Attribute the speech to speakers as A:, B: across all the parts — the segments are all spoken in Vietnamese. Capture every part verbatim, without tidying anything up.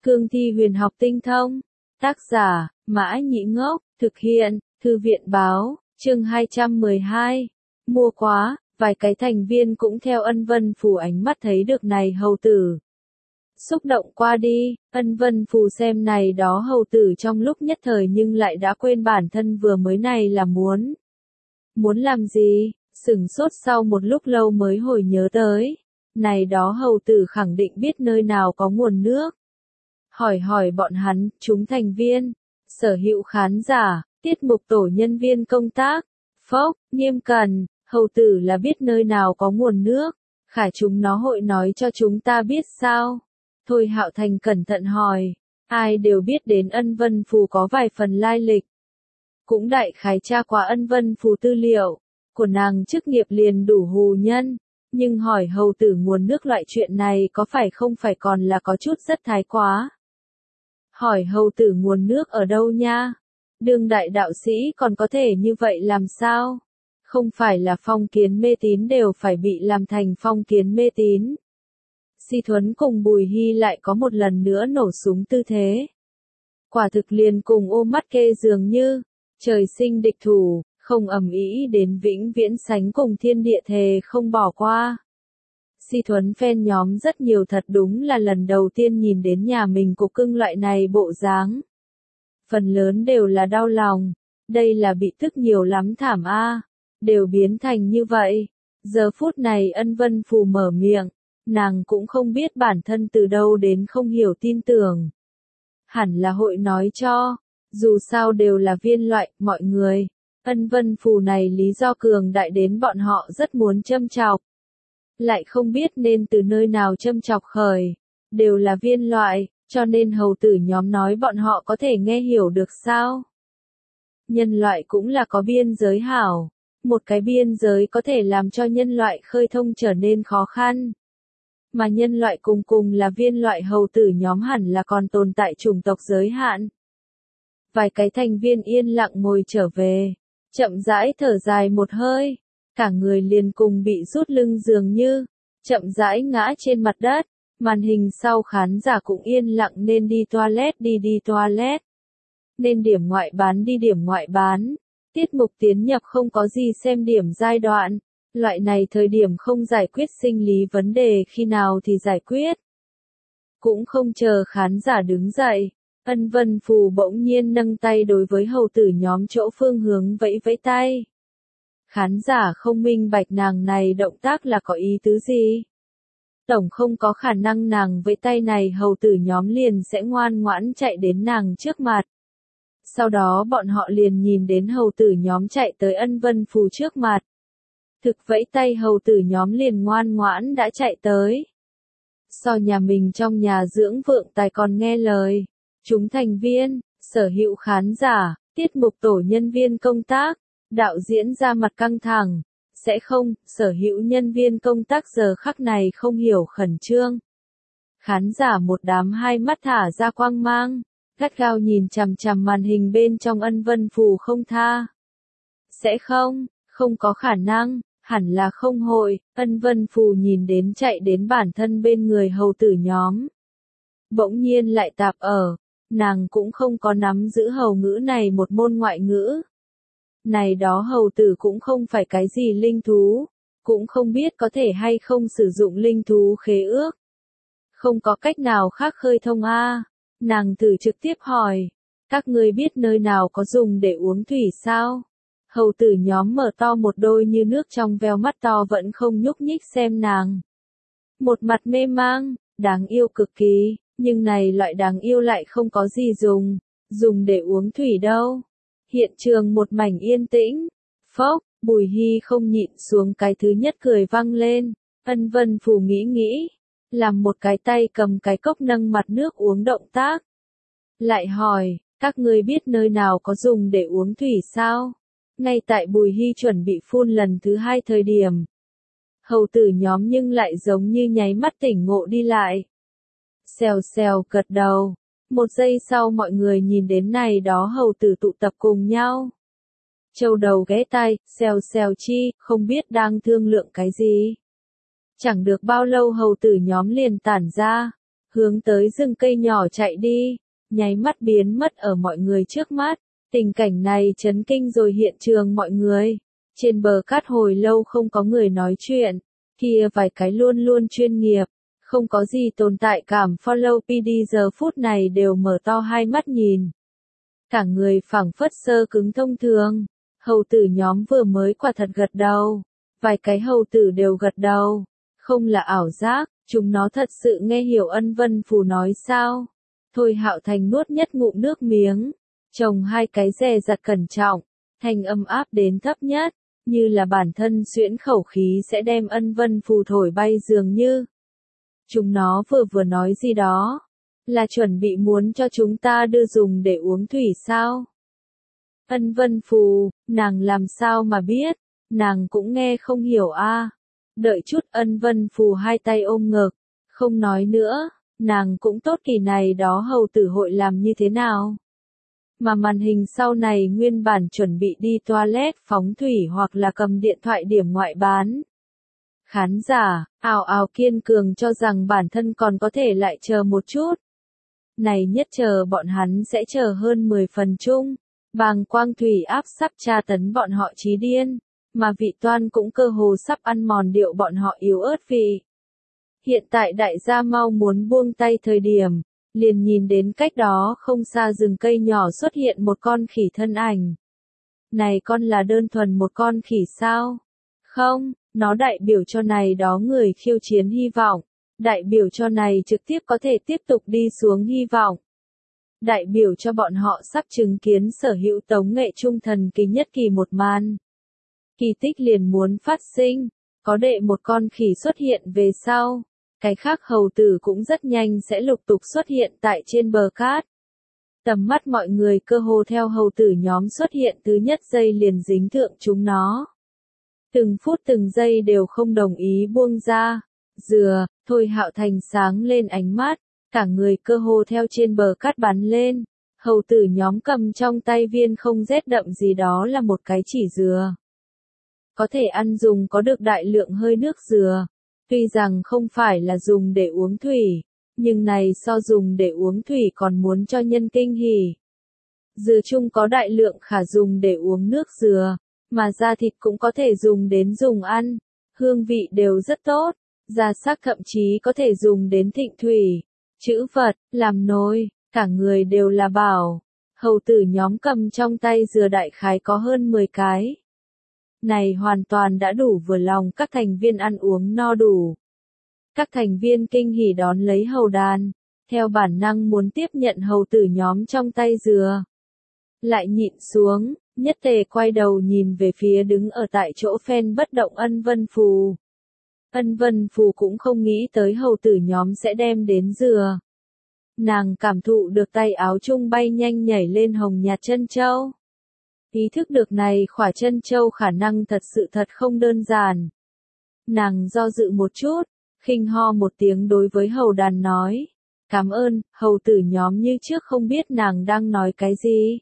A: Cương thi huyền học tinh thông. Tác giả, Mã Nhĩ Ngốc, thực hiện, Thư viện báo, chương hai trăm mười hai. Mua quá, vài cái thành viên cũng theo Ân Vân Phù ánh mắt thấy được này hầu tử. Xúc động qua đi, Ân Vân Phù xem này đó hầu tử trong lúc nhất thời nhưng lại đã quên bản thân vừa mới này là muốn. Muốn làm gì, sửng sốt sau một lúc lâu mới hồi nhớ tới. Này đó hầu tử khẳng định biết nơi nào có nguồn nước. Hỏi hỏi bọn hắn, chúng thành viên, sở hữu khán giả, tiết mục tổ nhân viên công tác, phốc, Nghiêm Cần, hầu tử là biết nơi nào có nguồn nước, khả chúng nó hội nói cho chúng ta biết sao? Thôi Hạo Thành cẩn thận hỏi, ai đều biết đến Ân Vân Phù có vài phần lai lịch. Cũng đại khái tra qua Ân Vân Phù tư liệu, của nàng chức nghiệp liền đủ hù nhân, nhưng hỏi hầu tử nguồn nước loại chuyện này có phải không phải còn là có chút rất thái quá. Hỏi hầu tử nguồn nước ở đâu nha? Đương đại đạo sĩ còn có thể như vậy làm sao? Không phải là phong kiến mê tín đều phải bị làm thành phong kiến mê tín. Si Thuấn cùng Bùi Hy lại có một lần nữa nổ súng tư thế. Quả thực liền cùng ôm mắt kê dường như, trời sinh địch thủ, không ầm ĩ đến vĩnh viễn sánh cùng thiên địa thề không bỏ qua. Si Thuấn fan nhóm rất nhiều thật đúng là lần đầu tiên nhìn đến nhà mình cục cưng loại này bộ dáng. Phần lớn đều là đau lòng, đây là bị tức nhiều lắm thảm a, đều biến thành như vậy. Giờ phút này Ân Vân Phù mở miệng, nàng cũng không biết bản thân từ đâu đến không hiểu tin tưởng. Hẳn là hội nói cho, dù sao đều là viên loại, mọi người. Ân Vân Phù này lý do cường đại đến bọn họ rất muốn châm chọc. Lại không biết nên từ nơi nào châm chọc khởi, đều là viên loại, cho nên hầu tử nhóm nói bọn họ có thể nghe hiểu được sao. Nhân loại cũng là có biên giới hảo, một cái biên giới có thể làm cho nhân loại khơi thông trở nên khó khăn. Mà nhân loại cùng cùng là viên loại hầu tử nhóm hẳn là còn tồn tại chủng tộc giới hạn. Vài cái thành viên yên lặng ngồi trở về, chậm rãi thở dài một hơi. Cả người liền cùng bị rút lưng dường như, chậm rãi ngã trên mặt đất, màn hình sau khán giả cũng yên lặng nên đi toilet đi đi toilet. Nên điểm ngoại bán đi điểm ngoại bán, tiết mục tiến nhập không có gì xem điểm giai đoạn, loại này thời điểm không giải quyết sinh lý vấn đề khi nào thì giải quyết. Cũng không chờ khán giả đứng dậy, Ân Vân Phù bỗng nhiên nâng tay đối với hầu tử nhóm chỗ phương hướng vẫy vẫy tay. Khán giả không minh bạch nàng này động tác là có ý tứ gì. Tổng không có khả năng nàng với tay này hầu tử nhóm liền sẽ ngoan ngoãn chạy đến nàng trước mặt. Sau đó bọn họ liền nhìn đến hầu tử nhóm chạy tới Ân Vân Phù trước mặt. Thực vẫy tay hầu tử nhóm liền ngoan ngoãn đã chạy tới. So nhà mình trong nhà dưỡng vượng tài còn nghe lời. Chúng thành viên, sở hữu khán giả, tiết mục tổ nhân viên công tác. Đạo diễn ra mặt căng thẳng, sẽ không, sở hữu nhân viên công tác giờ khắc này không hiểu khẩn trương. Khán giả một đám hai mắt thả ra quang mang, gắt gao nhìn chằm chằm màn hình bên trong Ân Vân Phù không tha. Sẽ không, không có khả năng, hẳn là không hội, Ân Vân Phù nhìn đến chạy đến bản thân bên người hầu tử nhóm. Bỗng nhiên lại tạp ở, nàng cũng không có nắm giữ hầu ngữ này một môn ngoại ngữ. Này đó hầu tử cũng không phải cái gì linh thú, cũng không biết có thể hay không sử dụng linh thú khế ước. Không có cách nào khác khơi thông a. Nàng thử trực tiếp hỏi, các ngươi biết nơi nào có dùng để uống thủy sao? Hầu tử nhóm mở to một đôi như nước trong veo mắt to vẫn không nhúc nhích xem nàng. Một mặt mê mang, đáng yêu cực kỳ, nhưng này loại đáng yêu lại không có gì dùng, dùng để uống thủy đâu. Hiện trường một mảnh yên tĩnh. Phốc, Bùi Hy không nhịn xuống cái thứ nhất cười vang lên. Ân Vân Phù nghĩ nghĩ, làm một cái tay cầm cái cốc nâng mặt nước uống động tác. Lại hỏi, các ngươi biết nơi nào có dùng để uống thủy sao? Ngay tại Bùi Hy chuẩn bị phun lần thứ hai thời điểm. Hầu tử nhóm nhưng lại giống như nháy mắt tỉnh ngộ đi lại. Xèo xèo gật đầu. Một giây sau mọi người nhìn đến này đó hầu tử tụ tập cùng nhau. Châu đầu ghé tai, xèo xèo chi, không biết đang thương lượng cái gì. Chẳng được bao lâu hầu tử nhóm liền tản ra. hướng tới rừng cây nhỏ chạy đi, nháy mắt biến mất ở mọi người trước mắt. Tình cảnh này chấn kinh rồi hiện trường mọi người. Trên bờ cát hồi lâu không có người nói chuyện, kia vài cái luôn luôn chuyên nghiệp, không có gì tồn tại cảm follow pê đê giờ phút này đều mở to hai mắt nhìn. Cả người phảng phất sơ cứng thông thường, hầu tử nhóm vừa mới quả thật gật đầu, vài cái hầu tử đều gật đầu, không là ảo giác, chúng nó thật sự nghe hiểu Ân Vân Phù nói sao. Thôi Hạo Thành nuốt nhất ngụm nước miếng, trồng hai cái dè dặt cẩn trọng, thanh âm áp đến thấp nhất, như là bản thân xuyễn khẩu khí sẽ đem Ân Vân Phù thổi bay dường như. Chúng nó vừa vừa nói gì đó, là chuẩn bị muốn cho chúng ta đưa dùng để uống thủy sao? Ân Vân Phù, nàng làm sao mà biết, nàng cũng nghe không hiểu a. Đợi chút Ân Vân Phù hai tay ôm ngực, không nói nữa, nàng cũng tốt kỳ này đó hầu tử hội làm như thế nào. Mà màn hình sau này nguyên bản chuẩn bị đi toilet phóng thủy hoặc là cầm điện thoại điểm ngoại bán. Khán giả, ào ào kiên cường cho rằng bản thân còn có thể lại chờ một chút. Này nhất chờ bọn hắn sẽ chờ hơn mười phần chung. Bàng quang thủy áp sắp tra tấn bọn họ chí điên, mà vị toan cũng cơ hồ sắp ăn mòn điệu bọn họ yếu ớt vị. Hiện tại đại gia mau muốn buông tay thời điểm, liền nhìn đến cách đó không xa rừng cây nhỏ xuất hiện một con khỉ thân ảnh. Này con là đơn thuần một con khỉ sao? Không, nó đại biểu cho này đó người khiêu chiến hy vọng, đại biểu cho này trực tiếp có thể tiếp tục đi xuống hy vọng. Đại biểu cho bọn họ sắp chứng kiến sở hữu tống nghệ trung thần kỳ nhất kỳ một màn. Kỳ tích liền muốn phát sinh, có đệ một con khỉ xuất hiện về sau, cái khác hầu tử cũng rất nhanh sẽ lục tục xuất hiện tại trên bờ cát. Tầm mắt mọi người cơ hồ theo hầu tử nhóm xuất hiện thứ nhất giây liền dính thượng chúng nó. Từng phút từng giây đều không đồng ý buông ra. Dừa, Thôi Hạo Thành sáng lên ánh mắt, cả người cơ hồ theo trên bờ cát bắn lên. Hầu tử nhóm cầm trong tay viên không rét đậm gì đó là một cái chỉ dừa. Có thể ăn dùng có được đại lượng hơi nước dừa. Tuy rằng không phải là dùng để uống thủy, nhưng này so dùng để uống thủy còn muốn cho nhân kinh hỉ. Dừa chung có đại lượng khả dùng để uống nước dừa, mà da thịt cũng có thể dùng đến dùng ăn, hương vị đều rất tốt, da sắc thậm chí có thể dùng đến thịnh thủy, chữ vật, làm nồi, cả người đều là bảo. Hầu tử nhóm cầm trong tay dừa đại khái có hơn mười cái. Này hoàn toàn đã đủ vừa lòng các thành viên ăn uống no đủ. Các thành viên kinh hỉ đón lấy hầu đàn, theo bản năng muốn tiếp nhận hầu tử nhóm trong tay dừa. Lại nhịn xuống, nhất tề quay đầu nhìn về phía đứng ở tại chỗ phen bất động Ân Vân Phù. Ân Vân Phù cũng không nghĩ tới hầu tử nhóm sẽ đem đến dừa. Nàng cảm thụ được tay áo chung bay nhanh nhảy lên hồng nhạt chân châu. Ý thức được này khỏa chân châu khả năng thật sự thật không đơn giản. Nàng do dự một chút, khinh ho một tiếng đối với hầu đàn nói. Cảm ơn, hầu tử nhóm như trước không biết nàng đang nói cái gì.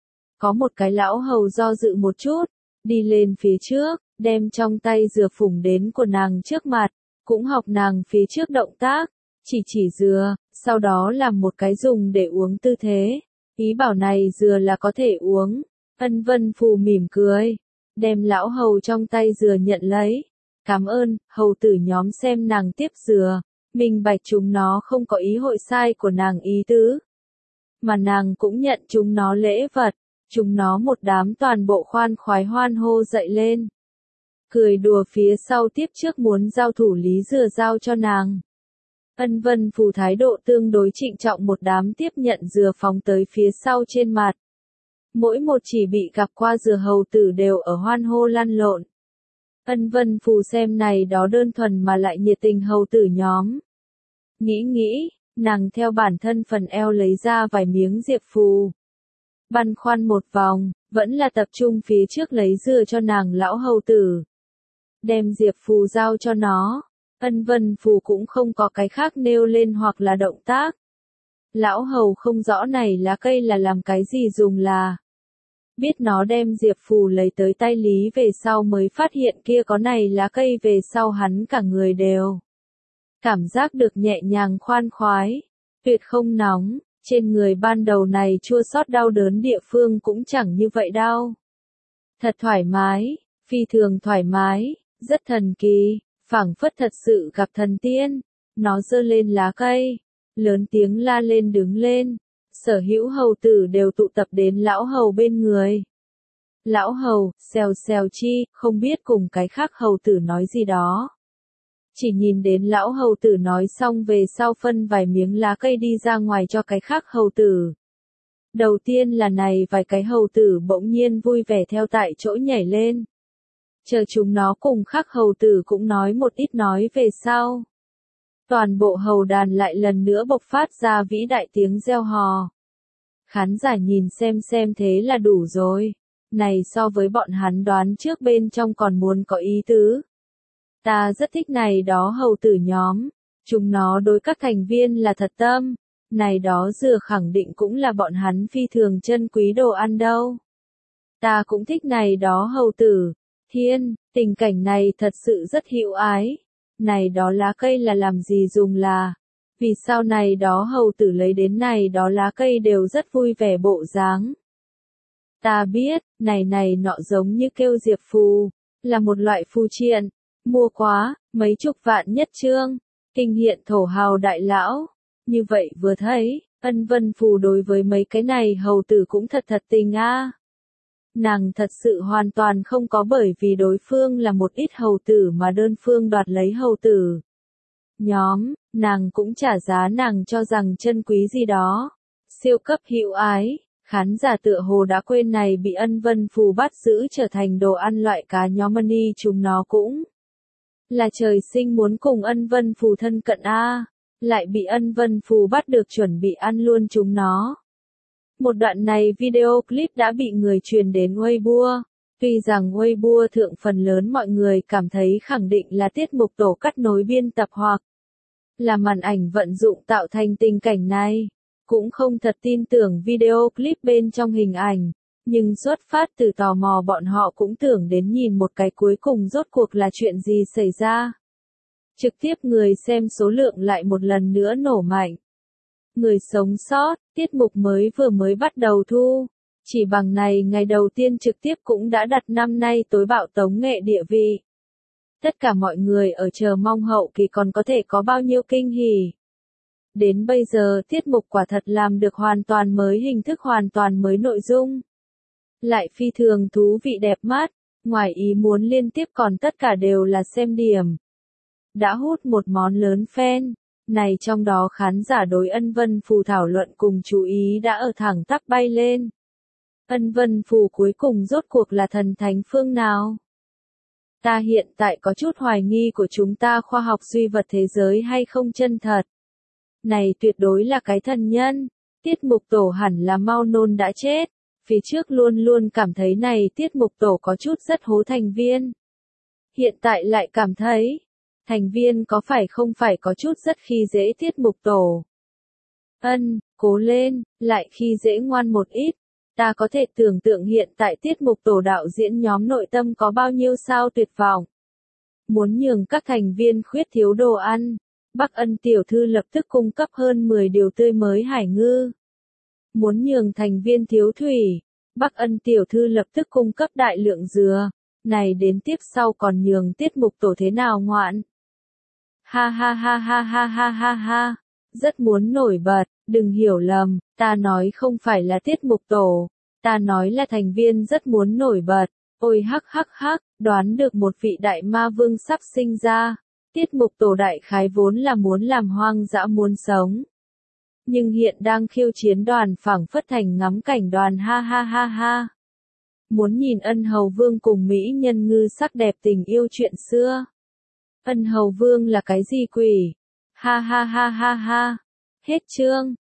A: Có một cái lão hầu do dự một chút, đi lên phía trước, đem trong tay dừa phủng đến của nàng trước mặt, cũng học nàng phía trước động tác, chỉ chỉ dừa, sau đó làm một cái dùng để uống tư thế. Ý bảo này dừa là có thể uống. Ân Vân Phù mỉm cười, đem lão hầu trong tay dừa nhận lấy. Cảm ơn, hầu tử nhóm xem nàng tiếp dừa, minh bạch chúng nó không có ý hội sai của nàng ý tứ. Mà nàng cũng nhận chúng nó lễ vật, chúng nó một đám toàn bộ khoan khoái hoan hô dậy lên. Cười đùa phía sau tiếp trước muốn giao thủ lý dừa giao cho nàng. Ân Vân Phù thái độ tương đối trịnh trọng một đám tiếp nhận dừa phóng tới phía sau trên mặt. Mỗi một chỉ bị gặp qua dừa hầu tử đều ở hoan hô lăn lộn. Ân Vân Phù xem này đó đơn thuần mà lại nhiệt tình hầu tử nhóm. Nghĩ nghĩ, nàng theo bản thân phần eo lấy ra vài miếng diệp phù. Băn khoăn một vòng, vẫn là tập trung phía trước lấy dừa cho nàng lão hầu tử. Đem diệp phù giao cho nó, Ân Vân Phù cũng không có cái khác nêu lên hoặc là động tác. Lão hầu không rõ này lá cây là làm cái gì dùng là. Biết nó đem diệp phù lấy tới tay lý về sau mới phát hiện kia có này lá cây về sau hắn cả người đều cảm giác được nhẹ nhàng khoan khoái, tuyệt không nóng, trên người ban đầu này chua xót đau đớn địa phương cũng chẳng như vậy đau. Thật thoải mái, phi thường thoải mái, rất thần kỳ, phảng phất thật sự gặp thần tiên. Nó giơ lên lá cây, lớn tiếng la lên đứng lên, sở hữu hầu tử đều tụ tập đến lão hầu bên người. Lão hầu, xèo xèo chi, không biết cùng cái khác hầu tử nói gì đó. Chỉ nhìn đến lão hầu tử nói xong về sau phân vài miếng lá cây đi ra ngoài cho cái khác hầu tử. Đầu tiên là này vài cái hầu tử bỗng nhiên vui vẻ theo tại chỗ nhảy lên. Chờ chúng nó cùng khác hầu tử cũng nói một ít nói về sau. Toàn bộ hầu đàn lại lần nữa bộc phát ra vĩ đại tiếng reo hò. Khán giả nhìn xem xem thế là đủ rồi. Này so với bọn hắn đoán trước bên trong còn muốn có ý tứ. Ta rất thích này đó hầu tử nhóm. Chúng nó đối các thành viên là thật tâm. Này đó dừa khẳng định cũng là bọn hắn phi thường chân quý đồ ăn đâu. Ta cũng thích này đó hầu tử. Thiên, tình cảnh này thật sự rất hữu ái. Này đó lá cây là làm gì dùng là? Vì sao này đó hầu tử lấy đến này đó lá cây đều rất vui vẻ bộ dáng? Ta biết, này này nọ giống như kêu diệp phù, là một loại phù triện, mua quá, mấy chục vạn nhất trương, kinh hiện thổ hào đại lão. Như vậy vừa thấy, Ân Vân Phù đối với mấy cái này hầu tử cũng thật thật tình a. À. Nàng thật sự hoàn toàn không có bởi vì đối phương là một ít hầu tử mà đơn phương đoạt lấy hầu tử. Nhóm, nàng cũng trả giá nàng cho rằng chân quý gì đó. Siêu cấp hữu ái, khán giả tựa hồ đã quên này bị Ân Vân Phù bắt giữ trở thành đồ ăn loại cá nhóm money chúng nó cũng là trời sinh muốn cùng Ân Vân Phù thân cận a, à. Lại bị Ân Vân Phù bắt được chuẩn bị ăn luôn chúng nó. Một đoạn này video clip đã bị người truyền đến Weibo. Tuy rằng Weibo thượng phần lớn mọi người cảm thấy khẳng định là tiết mục tổ cắt nối biên tập hoặc là màn ảnh vận dụng tạo thành tình cảnh này, cũng không thật tin tưởng video clip bên trong hình ảnh, nhưng xuất phát từ tò mò bọn họ cũng tưởng đến nhìn một cái cuối cùng rốt cuộc là chuyện gì xảy ra. Trực tiếp người xem số lượng lại một lần nữa nổ mạnh. Người sống sót, tiết mục mới vừa mới bắt đầu thu. Chỉ bằng này ngày đầu tiên trực tiếp cũng đã đặt năm nay tối bạo tống nghệ địa vị. Tất cả mọi người ở chờ mong hậu kỳ còn có thể có bao nhiêu kinh hỉ. Đến bây giờ tiết mục quả thật làm được hoàn toàn mới hình thức hoàn toàn mới nội dung. Lại phi thường thú vị đẹp mắt, ngoài ý muốn liên tiếp còn tất cả đều là xem điểm. Đã hút một món lớn fan. Này trong đó khán giả đối Ân Vân Phù thảo luận cùng chú ý đã ở thẳng tắp bay lên. Ân Vân Phù cuối cùng rốt cuộc là thần thánh phương nào? Ta hiện tại có chút hoài nghi của chúng ta khoa học duy vật thế giới hay không chân thật. Này tuyệt đối là cái thần nhân. Tiết mục tổ hẳn là mau nôn đã chết. Phía trước luôn luôn cảm thấy này tiết mục tổ có chút rất hố thành viên. Hiện tại lại cảm thấy thành viên có phải không phải có chút rất khi dễ tiết mục tổ. Ân, cố lên, lại khi dễ ngoan một ít. Ta có thể tưởng tượng hiện tại tiết mục tổ đạo diễn nhóm nội tâm có bao nhiêu sao tuyệt vọng. Muốn nhường các thành viên khuyết thiếu đồ ăn. Bắc Ân tiểu thư lập tức cung cấp hơn mười điều tươi mới hải ngư. Muốn nhường thành viên thiếu thủy. Bắc Ân tiểu thư lập tức cung cấp đại lượng dừa. Này đến tiếp sau còn nhường tiết mục tổ thế nào ngoạn. Ha ha ha ha ha ha ha ha. Rất muốn nổi bật, đừng hiểu lầm, ta nói không phải là tiết mục tổ. Ta nói là thành viên rất muốn nổi bật. Ôi hắc hắc hắc, đoán được một vị đại ma vương sắp sinh ra. Tiết mục tổ đại khái vốn là muốn làm hoang dã muốn sống. Nhưng hiện đang khiêu chiến đoàn phảng phất thành ngắm cảnh đoàn ha ha ha ha. Muốn nhìn Ân Hầu Vương cùng Mỹ nhân ngư sắc đẹp tình yêu chuyện xưa. Ân Hầu Vương là cái gì quỷ? Ha ha ha ha ha. Hết chương.